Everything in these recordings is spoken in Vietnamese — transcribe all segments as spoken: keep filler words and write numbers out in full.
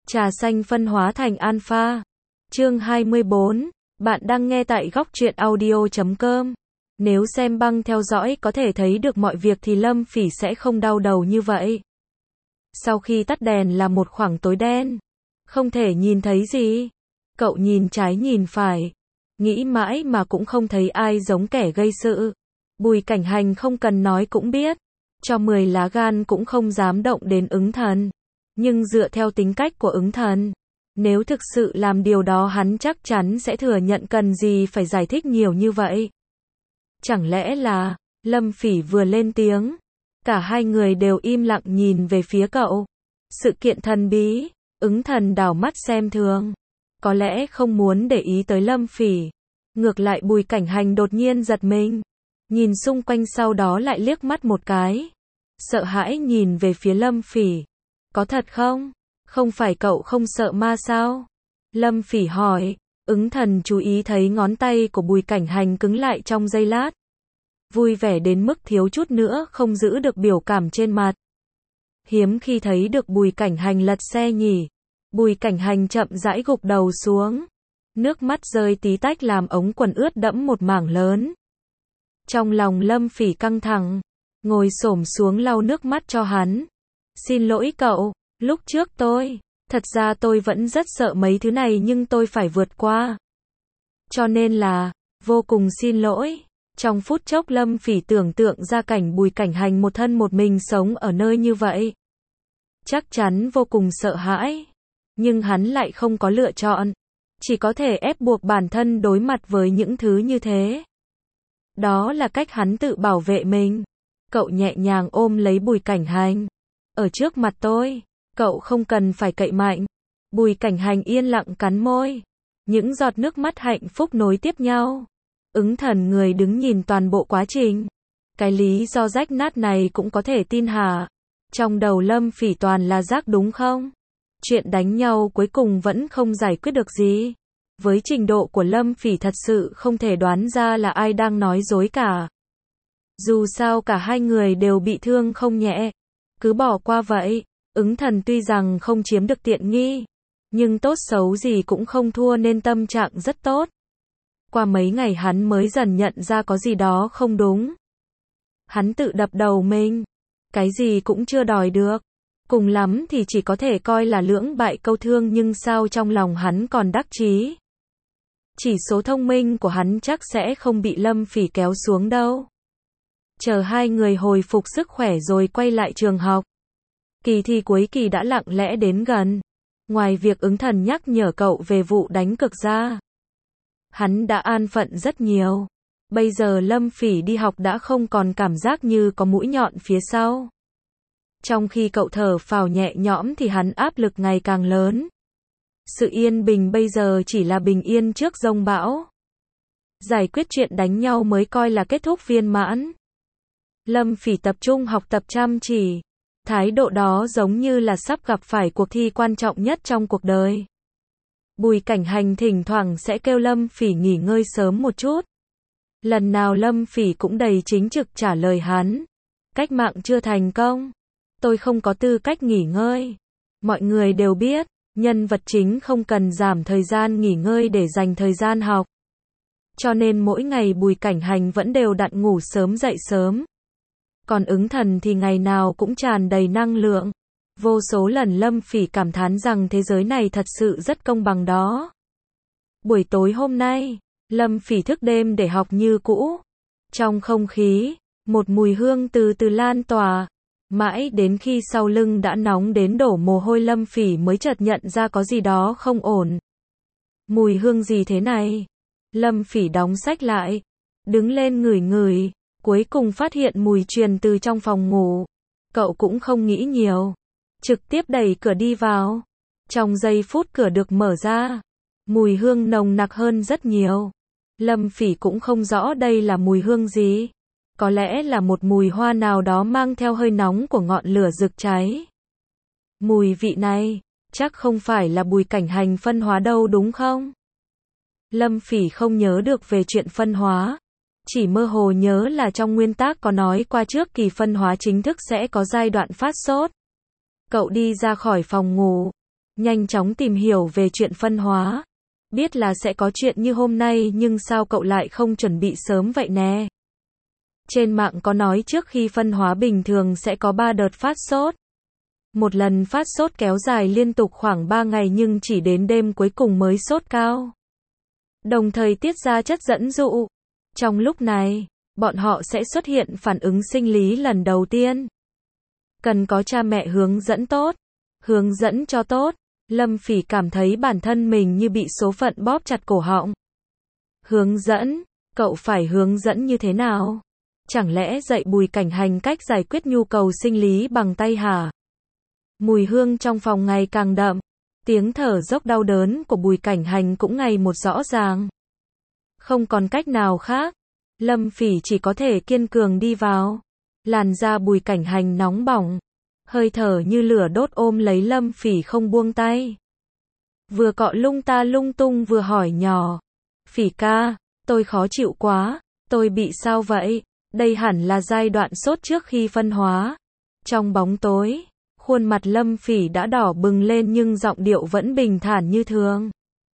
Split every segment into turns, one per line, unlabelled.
Trà xanh phân hóa thành alpha. Chương hai mươi bốn. Bạn đang nghe tại góc truyện audio chấm com. Nếu xem băng theo dõi có thể thấy được mọi việc thì Lâm Phỉ sẽ không đau đầu như vậy. Sau khi tắt đèn là một khoảng tối đen. Không thể nhìn thấy gì. Cậu nhìn trái nhìn phải. Nghĩ mãi mà cũng không thấy ai giống kẻ gây sự. Bùi Cảnh Hành không cần nói cũng biết. Cho mười lá gan cũng không dám động đến Ứng Thần. Nhưng dựa theo tính cách của Ứng Thần, nếu thực sự làm điều đó hắn chắc chắn sẽ thừa nhận, cần gì phải giải thích nhiều như vậy. Chẳng lẽ là, Lâm Phỉ vừa lên tiếng, cả hai người đều im lặng nhìn về phía cậu. Sự kiện thần bí, Ứng Thần đảo mắt xem thường, có lẽ không muốn để ý tới Lâm Phỉ. Ngược lại Bùi Cảnh Hành đột nhiên giật mình, nhìn xung quanh sau đó lại liếc mắt một cái, sợ hãi nhìn về phía Lâm Phỉ. Có thật không? Không phải cậu không sợ ma sao? Lâm Phỉ hỏi. Ứng Thần chú ý thấy ngón tay của Bùi Cảnh Hành cứng lại trong giây lát. Vui vẻ đến mức thiếu chút nữa không giữ được biểu cảm trên mặt. Hiếm khi thấy được Bùi Cảnh Hành lật xe nhỉ. Bùi Cảnh Hành chậm rãi gục đầu xuống. Nước mắt rơi tí tách làm ống quần ướt đẫm một mảng lớn. Trong lòng Lâm Phỉ căng thẳng, ngồi xổm xuống lau nước mắt cho hắn. Xin lỗi cậu, lúc trước tôi, thật ra tôi vẫn rất sợ mấy thứ này nhưng tôi phải vượt qua. Cho nên là, vô cùng xin lỗi. Trong phút chốc Lâm Phỉ tưởng tượng ra cảnh Bùi Cảnh Hành một thân một mình sống ở nơi như vậy. Chắc chắn vô cùng sợ hãi. Nhưng hắn lại không có lựa chọn. Chỉ có thể ép buộc bản thân đối mặt với những thứ như thế. Đó là cách hắn tự bảo vệ mình. Cậu nhẹ nhàng ôm lấy Bùi Cảnh Hành. Ở trước mặt tôi, cậu không cần phải cậy mạnh. Bùi Cảnh Hành yên lặng cắn môi. Những giọt nước mắt hạnh phúc nối tiếp nhau. Ứng Thần người đứng nhìn toàn bộ quá trình. Cái lý do rách nát này cũng có thể tin hả? Trong đầu Lâm Phỉ toàn là rác đúng không? Chuyện đánh nhau cuối cùng vẫn không giải quyết được gì. Với trình độ của Lâm Phỉ thật sự không thể đoán ra là ai đang nói dối cả. Dù sao cả hai người đều bị thương không nhẹ. Cứ bỏ qua vậy. Ứng Thần tuy rằng không chiếm được tiện nghi, nhưng tốt xấu gì cũng không thua nên tâm trạng rất tốt. Qua mấy ngày hắn mới dần nhận ra có gì đó không đúng. Hắn tự đập đầu mình. Cái gì cũng chưa đòi được. Cùng lắm thì chỉ có thể coi là lưỡng bại câu thương, nhưng sao trong lòng hắn còn đắc chí. Chỉ số thông minh của hắn chắc sẽ không bị Lâm Phỉ kéo xuống đâu. Chờ hai người hồi phục sức khỏe rồi quay lại trường học. Kỳ thi cuối kỳ đã lặng lẽ đến gần. Ngoài việc Ứng Thần nhắc nhở cậu về vụ đánh cược ra, hắn đã an phận rất nhiều. Bây giờ Lâm Phỉ đi học đã không còn cảm giác như có mũi nhọn phía sau. Trong khi cậu thở phào nhẹ nhõm thì hắn áp lực ngày càng lớn. Sự yên bình bây giờ chỉ là bình yên trước giông bão. Giải quyết chuyện đánh nhau mới coi là kết thúc viên mãn. Lâm Phỉ tập trung học tập chăm chỉ. Thái độ đó giống như là sắp gặp phải cuộc thi quan trọng nhất trong cuộc đời. Bùi Cảnh Hành thỉnh thoảng sẽ kêu Lâm Phỉ nghỉ ngơi sớm một chút. Lần nào Lâm Phỉ cũng đầy chính trực trả lời hắn. Cách mạng chưa thành công. Tôi không có tư cách nghỉ ngơi. Mọi người đều biết, nhân vật chính không cần giảm thời gian nghỉ ngơi để dành thời gian học. Cho nên mỗi ngày Bùi Cảnh Hành vẫn đều đặn ngủ sớm dậy sớm. Còn Ứng Thần thì ngày nào cũng tràn đầy năng lượng. Vô số lần Lâm Phỉ cảm thán rằng thế giới này thật sự rất công bằng đó. Buổi tối hôm nay, Lâm Phỉ thức đêm để học như cũ. Trong không khí, một mùi hương từ từ lan tỏa. Mãi đến khi sau lưng đã nóng đến đổ mồ hôi Lâm Phỉ mới chợt nhận ra có gì đó không ổn. Mùi hương gì thế này? Lâm Phỉ đóng sách lại, đứng lên ngửi ngửi, cuối cùng phát hiện mùi truyền từ trong phòng ngủ. Cậu cũng không nghĩ nhiều, trực tiếp đẩy cửa đi vào. Trong giây phút cửa được mở ra, mùi hương nồng nặc hơn rất nhiều. Lâm Phỉ cũng không rõ đây là mùi hương gì. Có lẽ là một mùi hoa nào đó mang theo hơi nóng của ngọn lửa rực cháy. Mùi vị này, chắc không phải là Bùi Cảnh Hành phân hóa đâu đúng không? Lâm Phỉ không nhớ được về chuyện phân hóa. Chỉ mơ hồ nhớ là trong nguyên tắc có nói qua trước kỳ phân hóa chính thức sẽ có giai đoạn phát sốt. Cậu đi ra khỏi phòng ngủ. nhanh chóng tìm hiểu về chuyện phân hóa. Biết là sẽ có chuyện như hôm nay nhưng sao cậu lại không chuẩn bị sớm vậy nè? Trên mạng có nói trước khi phân hóa bình thường sẽ có ba đợt phát sốt. Một lần phát sốt kéo dài liên tục khoảng ba ngày nhưng chỉ đến đêm cuối cùng mới sốt cao. Đồng thời tiết ra chất dẫn dụ. Trong lúc này, bọn họ sẽ xuất hiện phản ứng sinh lý lần đầu tiên. Cần có cha mẹ hướng dẫn tốt. Hướng dẫn cho tốt. Lâm Phỉ cảm thấy bản thân mình như bị số phận bóp chặt cổ họng. Hướng dẫn? Cậu phải hướng dẫn như thế nào? Chẳng lẽ dạy Bùi Cảnh Hành cách giải quyết nhu cầu sinh lý bằng tay hả? Mùi hương trong phòng ngày càng đậm. Tiếng thở dốc đau đớn của Bùi Cảnh Hành cũng ngày một rõ ràng. Không còn cách nào khác. Lâm Phỉ chỉ có thể kiên cường đi vào. Làn da Bùi Cảnh Hành nóng bỏng. Hơi thở như lửa đốt ôm lấy Lâm Phỉ không buông tay. Vừa cọ lung ta lung tung vừa hỏi nhỏ. Phỉ ca, tôi khó chịu quá. Tôi bị sao vậy? Đây hẳn là giai đoạn sốt trước khi phân hóa. Trong bóng tối, khuôn mặt Lâm Phỉ đã đỏ bừng lên nhưng giọng điệu vẫn bình thản như thường.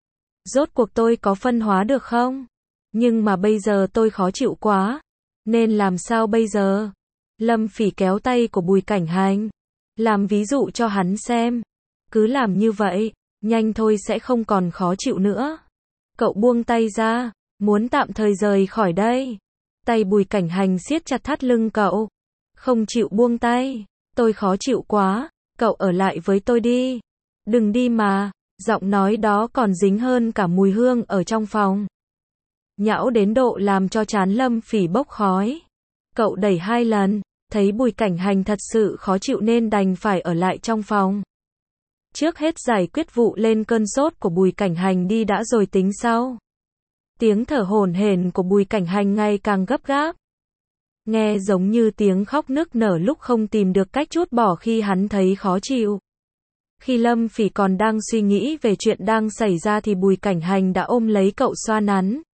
Rốt cuộc tôi có phân hóa được không? Nhưng mà bây giờ tôi khó chịu quá. Nên làm sao bây giờ? Lâm Phỉ kéo tay của Bùi Cảnh Hành. Làm ví dụ cho hắn xem. Cứ làm như vậy, nhanh thôi sẽ không còn khó chịu nữa. Cậu buông tay ra, muốn tạm thời rời khỏi đây. Tay Bùi Cảnh Hành siết chặt thắt lưng cậu. Không chịu buông tay. Tôi khó chịu quá. Cậu ở lại với tôi đi. Đừng đi mà. Giọng nói đó còn dính hơn cả mùi hương ở trong phòng. Nhão đến độ làm cho trán Lâm Phỉ bốc khói. Cậu đẩy hai lần. Thấy Bùi Cảnh Hành thật sự khó chịu nên đành phải ở lại trong phòng. Trước hết giải quyết vụ lên cơn sốt của Bùi Cảnh Hành đi đã rồi tính sau. Tiếng thở hổn hển của Bùi Cảnh Hành ngày càng gấp gáp. Nghe giống như tiếng khóc nức nở lúc không tìm được cách trút bỏ khi hắn thấy khó chịu. Khi Lâm Phỉ còn đang suy nghĩ về chuyện đang xảy ra thì Bùi Cảnh Hành đã ôm lấy cậu xoa nắn.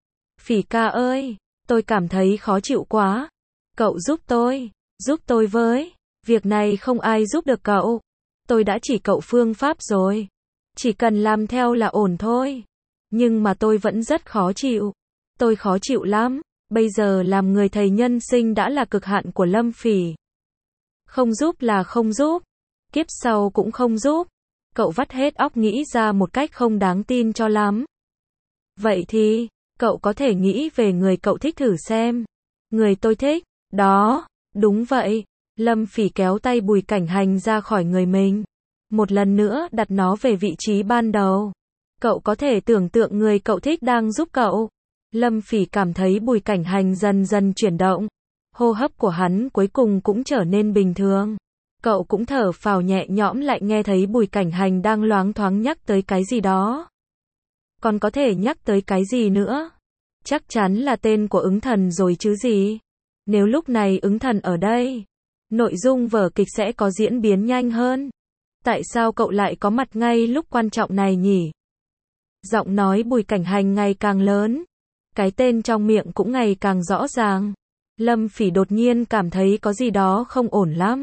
Phỉ ca ơi, tôi cảm thấy khó chịu quá. Cậu giúp tôi, giúp tôi với. Việc này không ai giúp được cậu. Tôi đã chỉ cậu phương pháp rồi. Chỉ cần làm theo là ổn thôi. Nhưng mà tôi vẫn rất khó chịu. Tôi khó chịu lắm. Bây giờ làm người thầy nhân sinh đã là cực hạn của Lâm Phỉ. Không giúp là không giúp. Kiếp sau cũng không giúp. Cậu vắt hết óc nghĩ ra một cách không đáng tin cho lắm. Vậy thì, cậu có thể nghĩ về người cậu thích thử xem. Người tôi thích. Đó, đúng vậy. Lâm Phỉ kéo tay Bùi Cảnh Hành ra khỏi người mình. Một lần nữa đặt nó về vị trí ban đầu. Cậu có thể tưởng tượng người cậu thích đang giúp cậu. Lâm Phỉ cảm thấy Bùi Cảnh Hành dần dần chuyển động. Hô hấp của hắn cuối cùng cũng trở nên bình thường. Cậu cũng thở phào nhẹ nhõm lại nghe thấy Bùi Cảnh Hành đang loáng thoáng nhắc tới cái gì đó. Còn có thể nhắc tới cái gì nữa? Chắc chắn là tên của ứng thần rồi chứ gì. Nếu lúc này ứng thần ở đây, nội dung vở kịch sẽ có diễn biến nhanh hơn. Tại sao cậu lại có mặt ngay lúc quan trọng này nhỉ? Giọng nói Bùi Cảnh Hành ngày càng lớn. Cái tên trong miệng cũng ngày càng rõ ràng. Lâm Phỉ đột nhiên cảm thấy có gì đó không ổn lắm.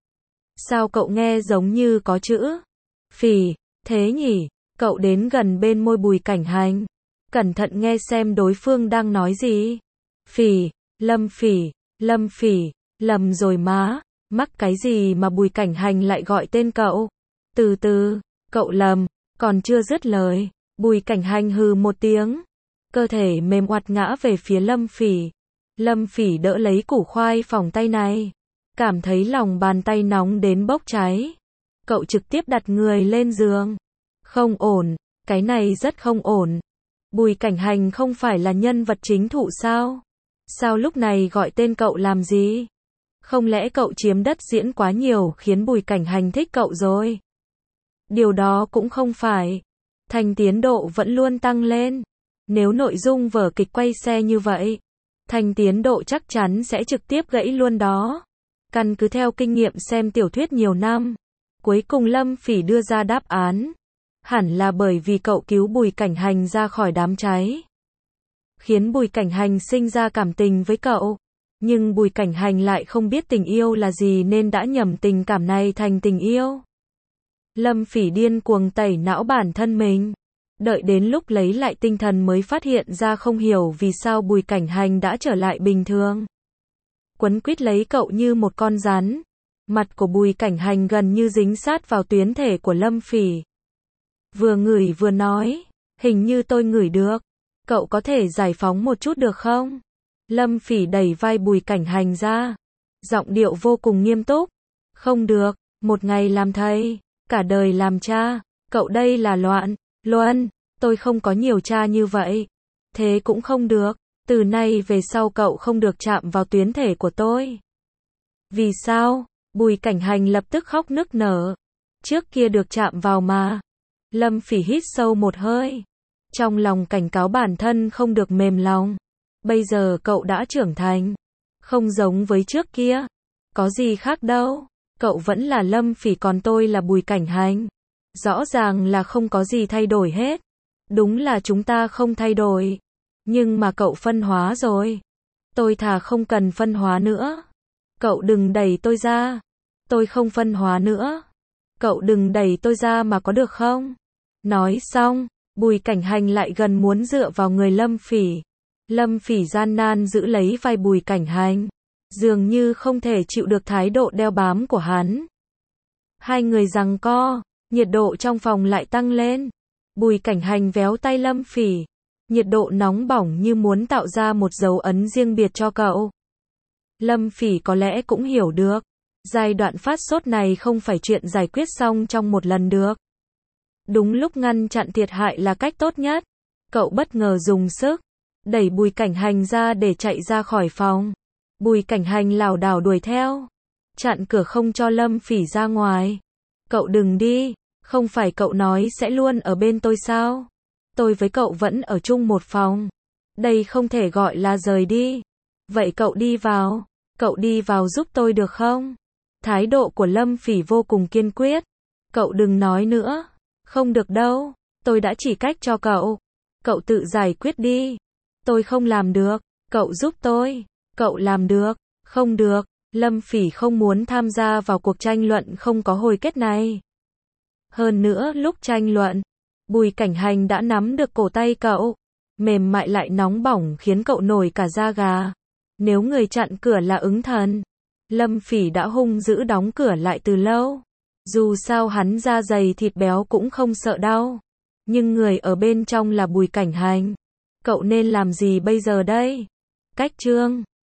Sao cậu nghe giống như có chữ Phỉ, thế nhỉ? Cậu đến gần bên môi Bùi Cảnh Hành. Cẩn thận nghe xem đối phương đang nói gì. Phỉ, Lâm Phỉ, Lâm Phỉ, lầm rồi má. Mắc cái gì mà Bùi Cảnh Hành lại gọi tên cậu? Từ từ, cậu lầm, còn chưa dứt lời. Bùi Cảnh Hành hừ một tiếng. Cơ thể mềm oặt ngã về phía Lâm Phỉ. Lâm Phỉ đỡ lấy củ khoai phỏng tay này. Cảm thấy lòng bàn tay nóng đến bốc cháy. Cậu trực tiếp đặt người lên giường. Không ổn, cái này rất không ổn. Bùi Cảnh Hành không phải là nhân vật chính thụ sao? Sao lúc này gọi tên cậu làm gì? Không lẽ cậu chiếm đất diễn quá nhiều khiến Bùi Cảnh Hành thích cậu rồi? Điều đó cũng không phải. Thành tiến độ vẫn luôn tăng lên. Nếu nội dung vở kịch quay xe như vậy, thành tiến độ chắc chắn sẽ trực tiếp gãy luôn đó. Căn cứ theo kinh nghiệm xem tiểu thuyết nhiều năm, cuối cùng Lâm Phỉ đưa ra đáp án. Hẳn là bởi vì cậu cứu Bùi Cảnh Hành ra khỏi đám cháy. Khiến Bùi Cảnh Hành sinh ra cảm tình với cậu. Nhưng Bùi Cảnh Hành lại không biết tình yêu là gì nên đã nhầm tình cảm này thành tình yêu. Lâm Phỉ điên cuồng tẩy não bản thân mình. Đợi đến lúc lấy lại tinh thần mới phát hiện ra không hiểu vì sao Bùi Cảnh Hành đã trở lại bình thường. Quấn quýt lấy cậu như một con rắn. Mặt của Bùi Cảnh Hành gần như dính sát vào tuyến thể của Lâm Phỉ. Vừa ngửi vừa nói, hình như tôi ngửi được. Cậu có thể giải phóng một chút được không? Lâm Phỉ đẩy vai Bùi Cảnh Hành ra. Giọng điệu vô cùng nghiêm túc. Không được, một ngày làm thầy, cả đời làm cha. Cậu đây là loạn. Luân, tôi không có nhiều cha như vậy. Thế cũng không được. Từ nay về sau cậu không được chạm vào tuyến thể của tôi. Vì sao? Bùi Cảnh Hành lập tức khóc nức nở. Trước kia được chạm vào mà. Lâm Phỉ hít sâu một hơi. Trong lòng cảnh cáo bản thân không được mềm lòng. Bây giờ cậu đã trưởng thành. Không giống với trước kia. Có gì khác đâu. Cậu vẫn là Lâm Phỉ còn tôi là Bùi Cảnh Hành. Rõ ràng là không có gì thay đổi hết. Đúng là chúng ta không thay đổi. Nhưng mà cậu phân hóa rồi. Tôi thà không cần phân hóa nữa. Cậu đừng đẩy tôi ra. Tôi không phân hóa nữa. Cậu đừng đẩy tôi ra mà có được không? Nói xong, Bùi Cảnh Hành lại gần muốn dựa vào người Lâm Phỉ. Lâm Phỉ gian nan giữ lấy vai Bùi Cảnh Hành. Dường như không thể chịu được thái độ đeo bám của hắn. Hai người giằng co, nhiệt độ trong phòng lại tăng lên. Bùi Cảnh Hành véo tay Lâm Phỉ. Nhiệt độ nóng bỏng như muốn tạo ra một dấu ấn riêng biệt cho cậu. Lâm Phỉ có lẽ cũng hiểu được. Giai đoạn phát sốt này không phải chuyện giải quyết xong trong một lần được. Đúng lúc ngăn chặn thiệt hại là cách tốt nhất. Cậu bất ngờ dùng sức. Đẩy Bùi Cảnh Hành ra để chạy ra khỏi phòng. Bùi Cảnh Hành lảo đảo đuổi theo. Chặn cửa không cho Lâm Phỉ ra ngoài. Cậu đừng đi. Không phải cậu nói sẽ luôn ở bên tôi sao? Tôi với cậu vẫn ở chung một phòng. Đây không thể gọi là rời đi. Vậy cậu đi vào. Cậu đi vào giúp tôi được không? Thái độ của Lâm Phỉ vô cùng kiên quyết. Cậu đừng nói nữa. Không được đâu. Tôi đã chỉ cách cho cậu. Cậu tự giải quyết đi. Tôi không làm được. Cậu giúp tôi. Cậu làm được. Không được. Lâm Phỉ không muốn tham gia vào cuộc tranh luận không có hồi kết này. Hơn nữa lúc tranh luận, Bùi Cảnh Hành đã nắm được cổ tay cậu. Mềm mại lại nóng bỏng khiến cậu nổi cả da gà. Nếu người chặn cửa là ứng thần, Lâm Phỉ đã hung dữ đóng cửa lại từ lâu. Dù sao hắn da dày thịt béo cũng không sợ đau. Nhưng người ở bên trong là Bùi Cảnh Hành. Cậu nên làm gì bây giờ đây? Cách chương